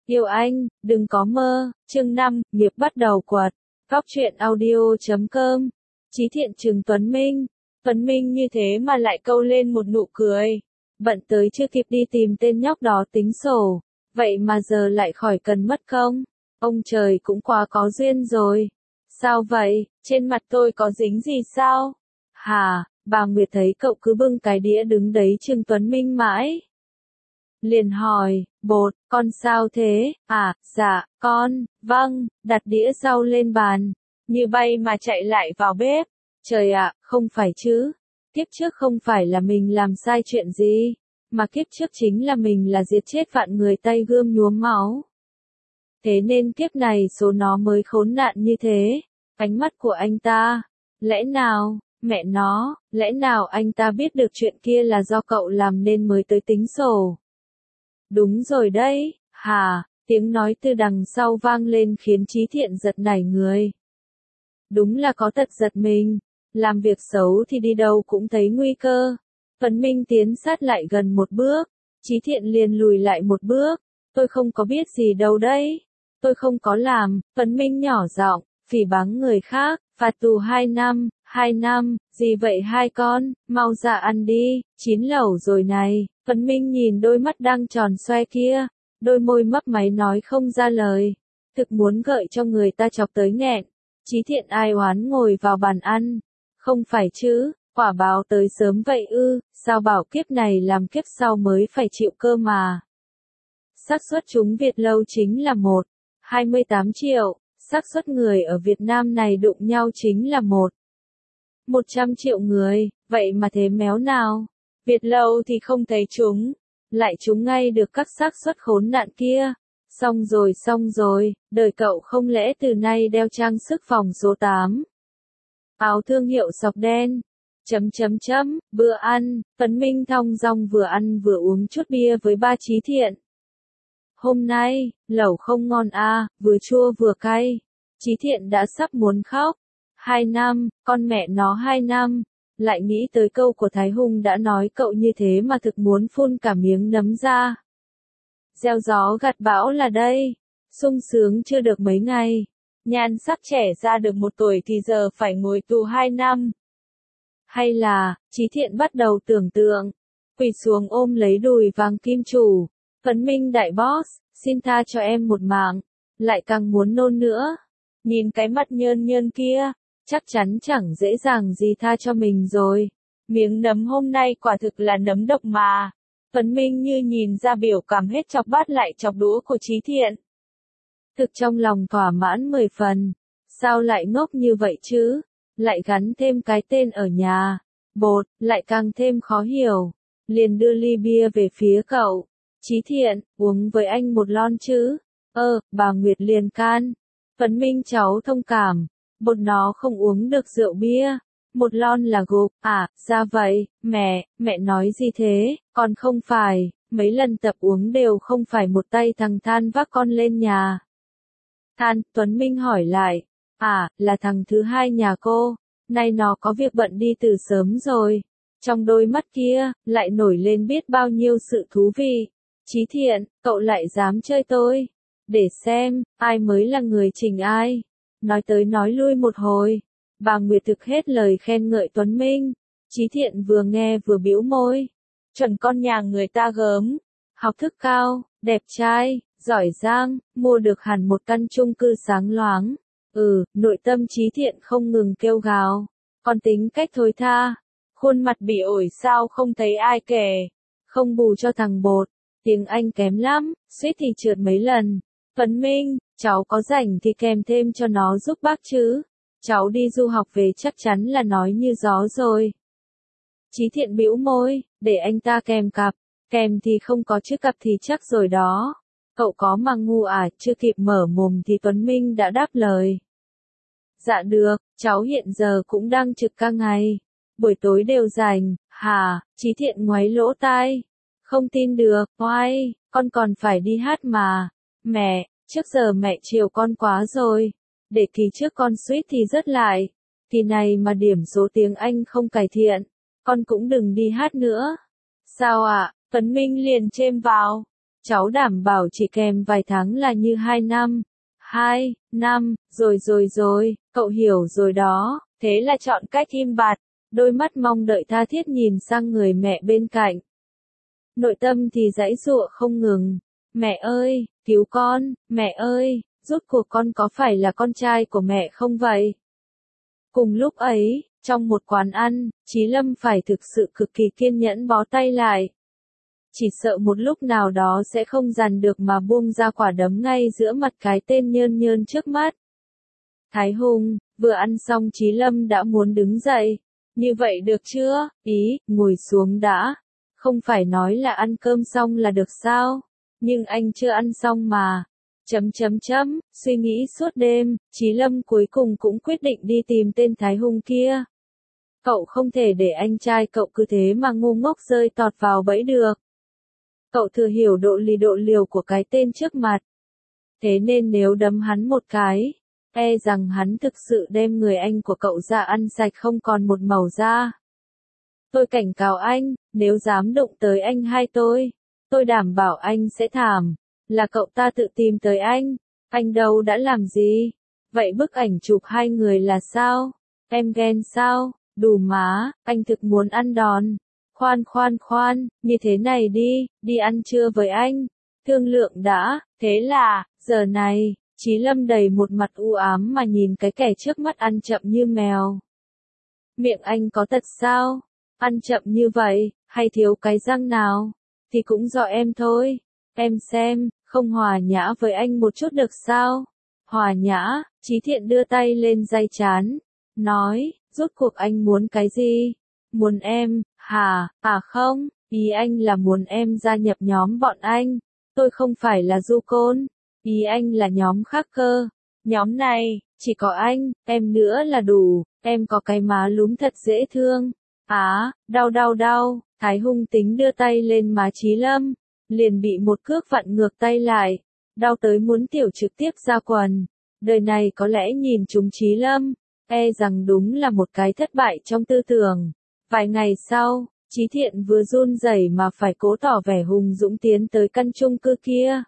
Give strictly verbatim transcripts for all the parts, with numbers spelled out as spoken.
Yêu anh, đừng có mơ, chương năm, nghiệp bắt đầu quật, góc truyện audio chấm com, Chí Thiện trừng Tuấn Minh. Tuấn Minh như thế mà lại câu lên một nụ cười. Bận tới chưa kịp đi tìm tên nhóc đó tính sổ, vậy mà giờ lại khỏi cần mất công. Ông trời cũng quá có duyên rồi. Sao vậy, trên mặt tôi có dính gì sao? Hà, bà Nguyệt thấy cậu cứ bưng cái đĩa đứng đấy trừng Tuấn Minh mãi. Liền hỏi, bột, con sao thế? À, dạ, con, vâng, đặt đĩa rau lên bàn. Như bay mà chạy lại vào bếp. Trời ạ, không phải chứ. Kiếp trước không phải là mình làm sai chuyện gì, mà kiếp trước chính là mình là giết chết vạn người tay gươm nhuốm máu. Thế nên kiếp này số nó mới khốn nạn như thế. Ánh mắt của anh ta. Lẽ nào, mẹ nó, lẽ nào anh ta biết được chuyện kia là do cậu làm nên mới tới tính sổ? Đúng rồi đấy, hà, tiếng nói từ đằng sau vang lên khiến Chí Thiện giật nảy người. Đúng là có tật giật mình, làm việc xấu thì đi đâu cũng thấy nguy cơ. Tuấn Minh tiến sát lại gần một bước, Chí Thiện liền lùi lại một bước, tôi không có biết gì đâu đấy, tôi không có làm. Tuấn Minh nhỏ giọng, phỉ báng người khác, phạt tù hai năm, hai năm, gì vậy hai con, mau ra ăn đi, chín lẩu rồi này. Tuấn Minh nhìn đôi mắt đang tròn xoe kia, đôi môi mấp máy nói không ra lời, thực muốn gợi cho người ta chọc tới nghẹn. Chí Thiện ai oán ngồi vào bàn ăn, không phải chứ, quả báo tới sớm vậy ư, sao bảo kiếp này làm kiếp sau mới phải chịu cơ mà. Xác suất trúng Việt lâu chính là một, hai mươi tám triệu, xác suất người ở Việt Nam này đụng nhau chính là một, một trăm triệu người, vậy mà thế méo nào. Việt lâu thì không thấy trúng, lại trúng ngay được các xác suất khốn nạn kia. Xong rồi xong rồi, đời cậu không lẽ từ nay đeo trang sức phòng số tám. Áo thương hiệu sọc đen. Chấm chấm chấm, bữa ăn, Tuấn Minh thong dong vừa ăn vừa uống chút bia với ba Chí Thiện. Hôm nay, lẩu không ngon à, vừa chua vừa cay. Chí Thiện đã sắp muốn khóc. Hai năm, con mẹ nó hai năm. Lại nghĩ tới câu của Thái Hùng đã nói cậu như thế mà thực muốn phun cả miếng nấm ra. Gieo gió gặt bão là đây, sung sướng chưa được mấy ngày, nhan sắc trẻ ra được một tuổi thì giờ phải ngồi tù hai năm. Hay là, Chí Thiện bắt đầu tưởng tượng, quỳ xuống ôm lấy đùi vàng kim chủ, Tuấn Minh đại boss, xin tha cho em một mạng, lại càng muốn nôn nữa. Nhìn cái mặt nhơn nhơn kia, chắc chắn chẳng dễ dàng gì tha cho mình rồi. Miếng nấm hôm nay quả thực là nấm độc mà. Tuấn Minh như nhìn ra biểu cảm hết chọc bát lại chọc đũa của Chí Thiện. Thực trong lòng thỏa mãn mười phần. Sao lại ngốc như vậy chứ? Lại gắn thêm cái tên ở nhà. Bột, lại càng thêm khó hiểu. Liền đưa ly bia về phía cậu. Chí Thiện, uống với anh một lon chứ? Ơ, bà Nguyệt liền can. Tuấn Minh cháu thông cảm. Bột nó không uống được rượu bia. Một lon là gục, à, ra vậy, mẹ, mẹ nói gì thế, con không phải, mấy lần tập uống đều không phải một tay thằng Than vác con lên nhà. Than, Tuấn Minh hỏi lại, à, là thằng thứ hai nhà cô, nay nó có việc bận đi từ sớm rồi. Trong đôi mắt kia, lại nổi lên biết bao nhiêu sự thú vị. Chí Thiện, cậu lại dám chơi tôi, để xem, ai mới là người chỉnh ai. Nói tới nói lui một hồi. Bà Nguyệt thực hết lời khen ngợi Tuấn Minh. Chí Thiện vừa nghe vừa bĩu môi. Chuẩn con nhà người ta gớm. Học thức cao, đẹp trai, giỏi giang, mua được hẳn một căn chung cư sáng loáng. Ừ, nội tâm Chí Thiện không ngừng kêu gào. Còn tính cách thối tha. Khuôn mặt bị ổi sao không thấy ai kể. Không bù cho thằng bột. Tiếng Anh kém lắm, suýt thì trượt mấy lần. Tuấn Minh, cháu có rảnh thì kèm thêm cho nó giúp bác chứ. Cháu đi du học về chắc chắn là nói như gió rồi. Chí Thiện bĩu môi, để anh ta kèm cặp, kèm thì không có chứ cặp thì chắc rồi đó. Cậu có mà ngu à, chưa kịp mở mồm thì Tuấn Minh đã đáp lời. Dạ được, cháu hiện giờ cũng đang trực ca ngày. Buổi tối đều rảnh, hả, Chí Thiện ngoáy lỗ tai. Không tin được, oai, con còn phải đi hát mà. Mẹ, trước giờ mẹ chiều con quá rồi. Để kỳ trước con suýt thì rớt lại. Kỳ này mà điểm số tiếng Anh không cải thiện. Con cũng đừng đi hát nữa. Sao ạ? À? Tuấn Minh liền chêm vào. cháu đảm bảo chỉ kèm vài tháng là như hai năm. Hai, năm, rồi rồi rồi, cậu hiểu rồi đó, thế là chọn cách im bặt, đôi mắt mong đợi tha thiết nhìn sang người mẹ bên cạnh. Nội tâm thì giãy giụa không ngừng, mẹ ơi, cứu con, mẹ ơi, rốt cuộc con có phải là con trai của mẹ không vậy? Cùng lúc ấy, trong một quán ăn, Chí Lâm phải thực sự cực kỳ kiên nhẫn bó tay lại. Chỉ sợ một lúc nào đó sẽ không dằn được mà buông ra quả đấm ngay giữa mặt cái tên nhơn nhơn trước mắt. Thái Hùng, vừa ăn xong Chí Lâm đã muốn đứng dậy. Như vậy được chưa? Ý, ngồi xuống đã. Không phải nói là ăn cơm xong là được sao? Nhưng anh chưa ăn xong mà. Chấm chấm chấm, suy nghĩ suốt đêm, Chí Lâm cuối cùng cũng quyết định đi tìm tên Thái Hùng kia. Cậu không thể để anh trai cậu cứ thế mà ngu ngốc rơi tọt vào bẫy được. Cậu thừa hiểu độ lì độ liều của cái tên trước mặt. Thế nên nếu đấm hắn một cái, e rằng hắn thực sự đem người anh của cậu ra ăn sạch không còn một màu da. Tôi cảnh cáo anh, nếu dám đụng tới anh hai tôi, tôi đảm bảo anh sẽ thảm. Là cậu ta tự tìm tới anh, anh đâu đã làm gì? Vậy bức ảnh chụp hai người là sao? Em ghen sao? Đủ má, anh thực muốn ăn đòn. Khoan khoan khoan, như thế này đi, đi ăn trưa với anh. Thương lượng đã, thế là, giờ này, Chí Lâm đầy một mặt u ám mà nhìn cái kẻ trước mắt ăn chậm như mèo. Miệng anh có tật sao? Ăn chậm như vậy, hay thiếu cái răng nào? Thì cũng do em thôi. Em xem, không hòa nhã với anh một chút được sao? Hòa nhã, Chí Thiện đưa tay lên day trán, nói, rốt cuộc anh muốn cái gì? Muốn em, hả, à không, ý anh là muốn em gia nhập nhóm bọn anh. Tôi không phải là du côn, ý anh là nhóm khác cơ. Nhóm này, chỉ có anh, em nữa là đủ, em có cái má lúm thật dễ thương. Á, đau đau đau, Thái Hùng tính đưa tay lên má Chí Lâm, liền bị một cước vặn ngược tay lại, đau tới muốn tiểu trực tiếp ra quần. Đời này có lẽ nhìn chúng Chí Lâm, e rằng đúng là một cái thất bại trong tư tưởng. Vài ngày sau, Chí Thiện vừa run rẩy mà phải cố tỏ vẻ hùng dũng tiến tới căn chung cư kia.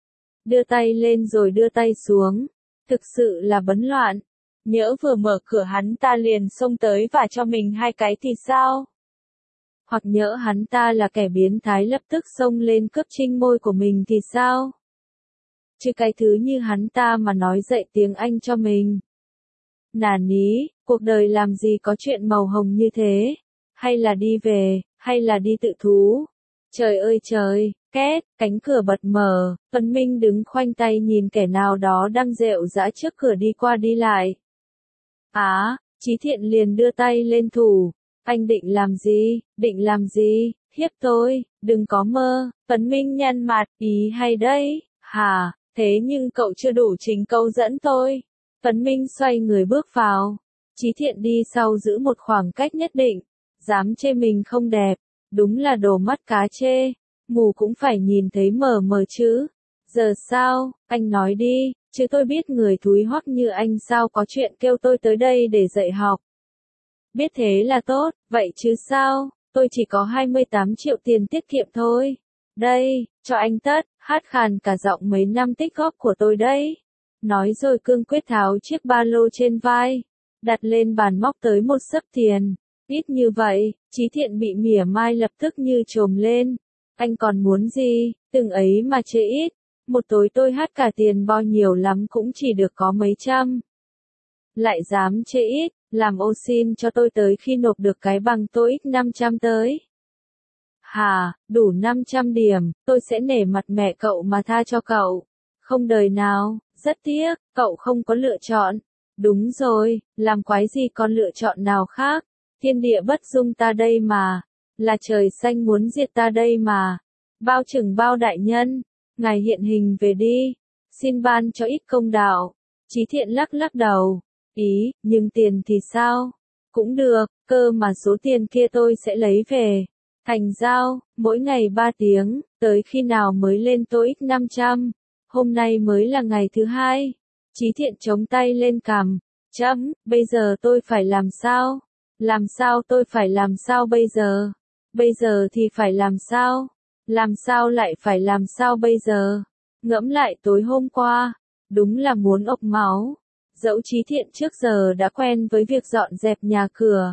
Đưa tay lên rồi đưa tay xuống, thực sự là bấn loạn. Nhỡ vừa mở cửa hắn ta liền xông tới và cho mình hai cái thì sao? Hoặc nhỡ hắn ta là kẻ biến thái lập tức xông lên cướp trinh môi của mình thì sao? Chứ cái thứ như hắn ta mà nói dạy tiếng Anh cho mình. Nà ní, cuộc đời làm gì có chuyện màu hồng như thế? Hay là đi về, hay là đi tự thú? Trời ơi trời, két, cánh cửa bật mở, Tuấn Minh đứng khoanh tay nhìn kẻ nào đó đang rệu rã trước cửa đi qua đi lại. Á, Chí Thiện liền đưa tay lên thủ. Anh định làm gì, định làm gì, hiếp tôi, đừng có mơ. Tuấn Minh nhăn mặt, ý hay đấy, hả, thế nhưng cậu chưa đủ trình câu dẫn tôi. Tuấn Minh xoay người bước vào. Chí Thiện đi sau giữ một khoảng cách nhất định. Dám chê mình không đẹp, đúng là đồ mắt cá chê, mù cũng phải nhìn thấy mờ mờ chứ. Giờ sao, anh nói đi, chứ tôi biết người thúi hoắc như anh sao có chuyện kêu tôi tới đây để dạy học. Biết thế là tốt, vậy chứ sao, tôi chỉ có hai mươi tám triệu tiền tiết kiệm thôi. Đây, cho anh tất, hát khàn cả giọng mấy năm tích góp của tôi đấy. Nói rồi cương quyết tháo chiếc ba lô trên vai, đặt lên bàn móc tới một xấp tiền. Ít như vậy, Chí Thiện bị mỉa mai lập tức như trồm lên. Anh còn muốn gì, từng ấy mà chê ít. Một tối tôi hát cả tiền bo nhiều lắm cũng chỉ được có mấy trăm. Lại dám chê ít, làm ô xin cho tôi tới khi nộp được cái bằng tô ích năm trăm tới. Hà, đủ năm trăm điểm, tôi sẽ nể mặt mẹ cậu mà tha cho cậu. Không đời nào, rất tiếc, cậu không có lựa chọn. Đúng rồi, làm quái gì còn lựa chọn nào khác. Thiên địa bất dung ta đây mà, là trời xanh muốn diệt ta đây mà. Bao chừng bao đại nhân, ngài hiện hình về đi, xin ban cho ít công đạo. Chí Thiện lắc lắc đầu, ý, nhưng tiền thì sao? Cũng được, cơ mà số tiền kia tôi sẽ lấy về. Thành giao, mỗi ngày ba tiếng, tới khi nào mới lên tô ích năm trăm. Hôm nay mới là ngày thứ hai. Chí Thiện chống tay lên cằm, chấm, bây giờ tôi phải làm sao? Làm sao tôi phải làm sao bây giờ? Bây giờ thì phải làm sao? Làm sao lại phải làm sao bây giờ? Ngẫm lại tối hôm qua, đúng là muốn ộc máu. Dẫu Chí Thiện trước giờ đã quen với việc dọn dẹp nhà cửa,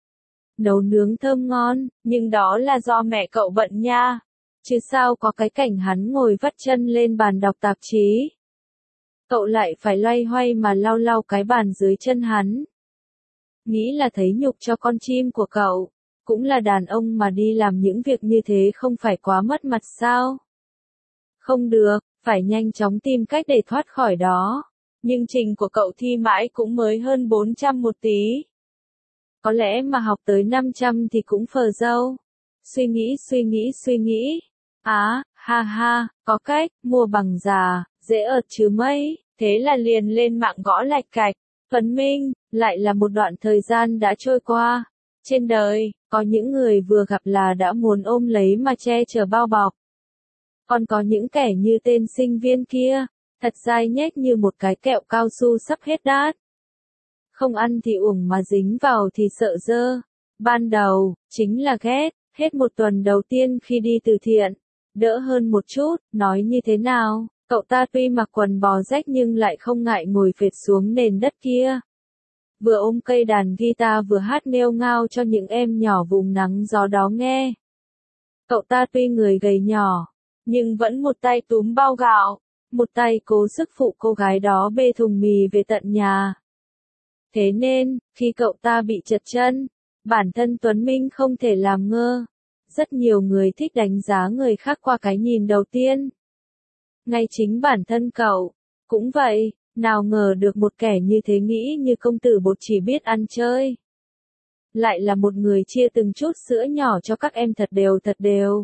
nấu nướng thơm ngon, nhưng đó là do mẹ cậu bận nha. Chứ sao có cái cảnh hắn ngồi vắt chân lên bàn đọc tạp chí. Cậu lại phải loay hoay mà lau lau cái bàn dưới chân hắn. Nghĩ là thấy nhục cho con chim của cậu. Cũng là đàn ông mà đi làm những việc như thế không phải quá mất mặt sao? Không được, phải nhanh chóng tìm cách để thoát khỏi đó. Nhưng trình của cậu thi mãi cũng mới hơn bốn trăm một tí. Có lẽ mà học tới năm trăm thì cũng phờ dâu. Suy nghĩ suy nghĩ suy nghĩ. Á, à, ha ha, có cách, mua bằng già, dễ ợt chứ mấy. Thế là liền lên mạng gõ lạch cạch. Tuấn Minh, lại là một đoạn thời gian đã trôi qua. Trên đời, có những người vừa gặp là đã muốn ôm lấy mà che chở bao bọc. Còn có những kẻ như tên sinh viên kia, thật dai nhét như một cái kẹo cao su sắp hết đát. Không ăn thì uổng mà dính vào thì sợ dơ. Ban đầu, chính là ghét, hết một tuần đầu tiên khi đi từ thiện. Đỡ hơn một chút, nói như thế nào, cậu ta tuy mặc quần bò rách nhưng lại không ngại ngồi phệt xuống nền đất kia. Vừa ôm cây đàn guitar vừa hát nghêu ngao cho những em nhỏ vùng nắng gió đó nghe. Cậu ta tuy người gầy nhỏ, nhưng vẫn một tay túm bao gạo, một tay cố sức phụ cô gái đó bê thùng mì về tận nhà. Thế nên, khi cậu ta bị trật chân, bản thân Tuấn Minh không thể làm ngơ. Rất nhiều người thích đánh giá người khác qua cái nhìn đầu tiên. Ngay chính bản thân cậu, cũng vậy. Nào ngờ được một kẻ như thế nghĩ như công tử bột chỉ biết ăn chơi. Lại là một người chia từng chút sữa nhỏ cho các em thật đều thật đều.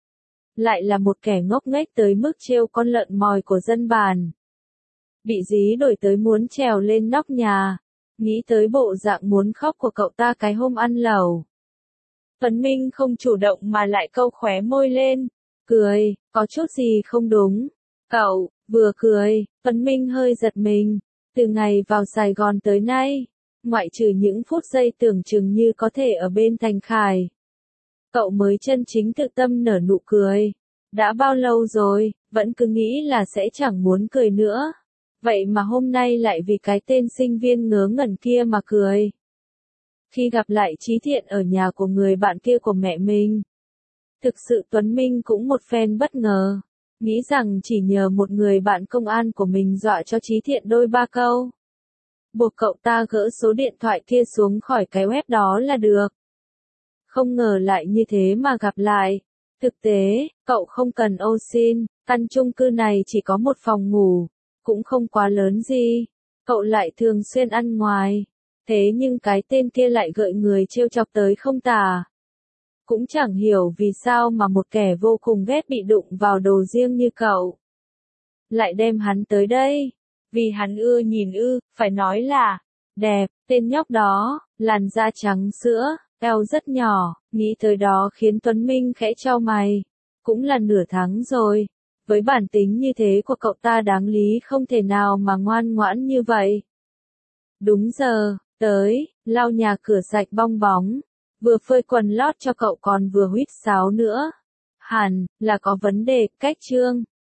Lại là một kẻ ngốc nghếch tới mức trêu con lợn mòi của dân bản. Bị dí đổi tới muốn trèo lên nóc nhà. Nghĩ tới bộ dạng muốn khóc của cậu ta cái hôm ăn lẩu. Tuấn Minh không chủ động mà lại câu khóe môi lên. Cười, có chút gì không đúng. Cậu, vừa cười, Tuấn Minh hơi giật mình. Từ ngày vào Sài Gòn tới nay, ngoại trừ những phút giây tưởng chừng như có thể ở bên Thành Khải, cậu mới chân chính tự tâm nở nụ cười. Đã bao lâu rồi, vẫn cứ nghĩ là sẽ chẳng muốn cười nữa. Vậy mà hôm nay lại vì cái tên sinh viên ngớ ngẩn kia mà cười. Khi gặp lại Chí Thiện ở nhà của người bạn kia của mẹ mình, thực sự Tuấn Minh cũng một phen bất ngờ. Nghĩ rằng chỉ nhờ một người bạn công an của mình dọa cho Chí Thiện đôi ba câu. Buộc cậu ta gỡ số điện thoại kia xuống khỏi cái web đó là được. Không ngờ lại như thế mà gặp lại. Thực tế, cậu không cần ô xin, căn chung cư này chỉ có một phòng ngủ, cũng không quá lớn gì. Cậu lại thường xuyên ăn ngoài. Thế nhưng cái tên kia lại gợi người trêu chọc tới không tả. Cũng chẳng hiểu vì sao mà một kẻ vô cùng ghét bị đụng vào đồ riêng như cậu lại đem hắn tới đây. Vì hắn ưa nhìn ư, phải nói là đẹp. Tên nhóc đó, làn da trắng sữa, eo rất nhỏ. Nghĩ tới đó khiến Tuấn Minh khẽ chau mày. Cũng là nửa tháng rồi. Với bản tính như thế của cậu ta đáng lý không thể nào mà ngoan ngoãn như vậy. Đúng giờ, tới, lau nhà cửa sạch bong bóng. Vừa phơi quần lót cho cậu còn vừa huýt sáo nữa. Hẳn là có vấn đề, cách trương.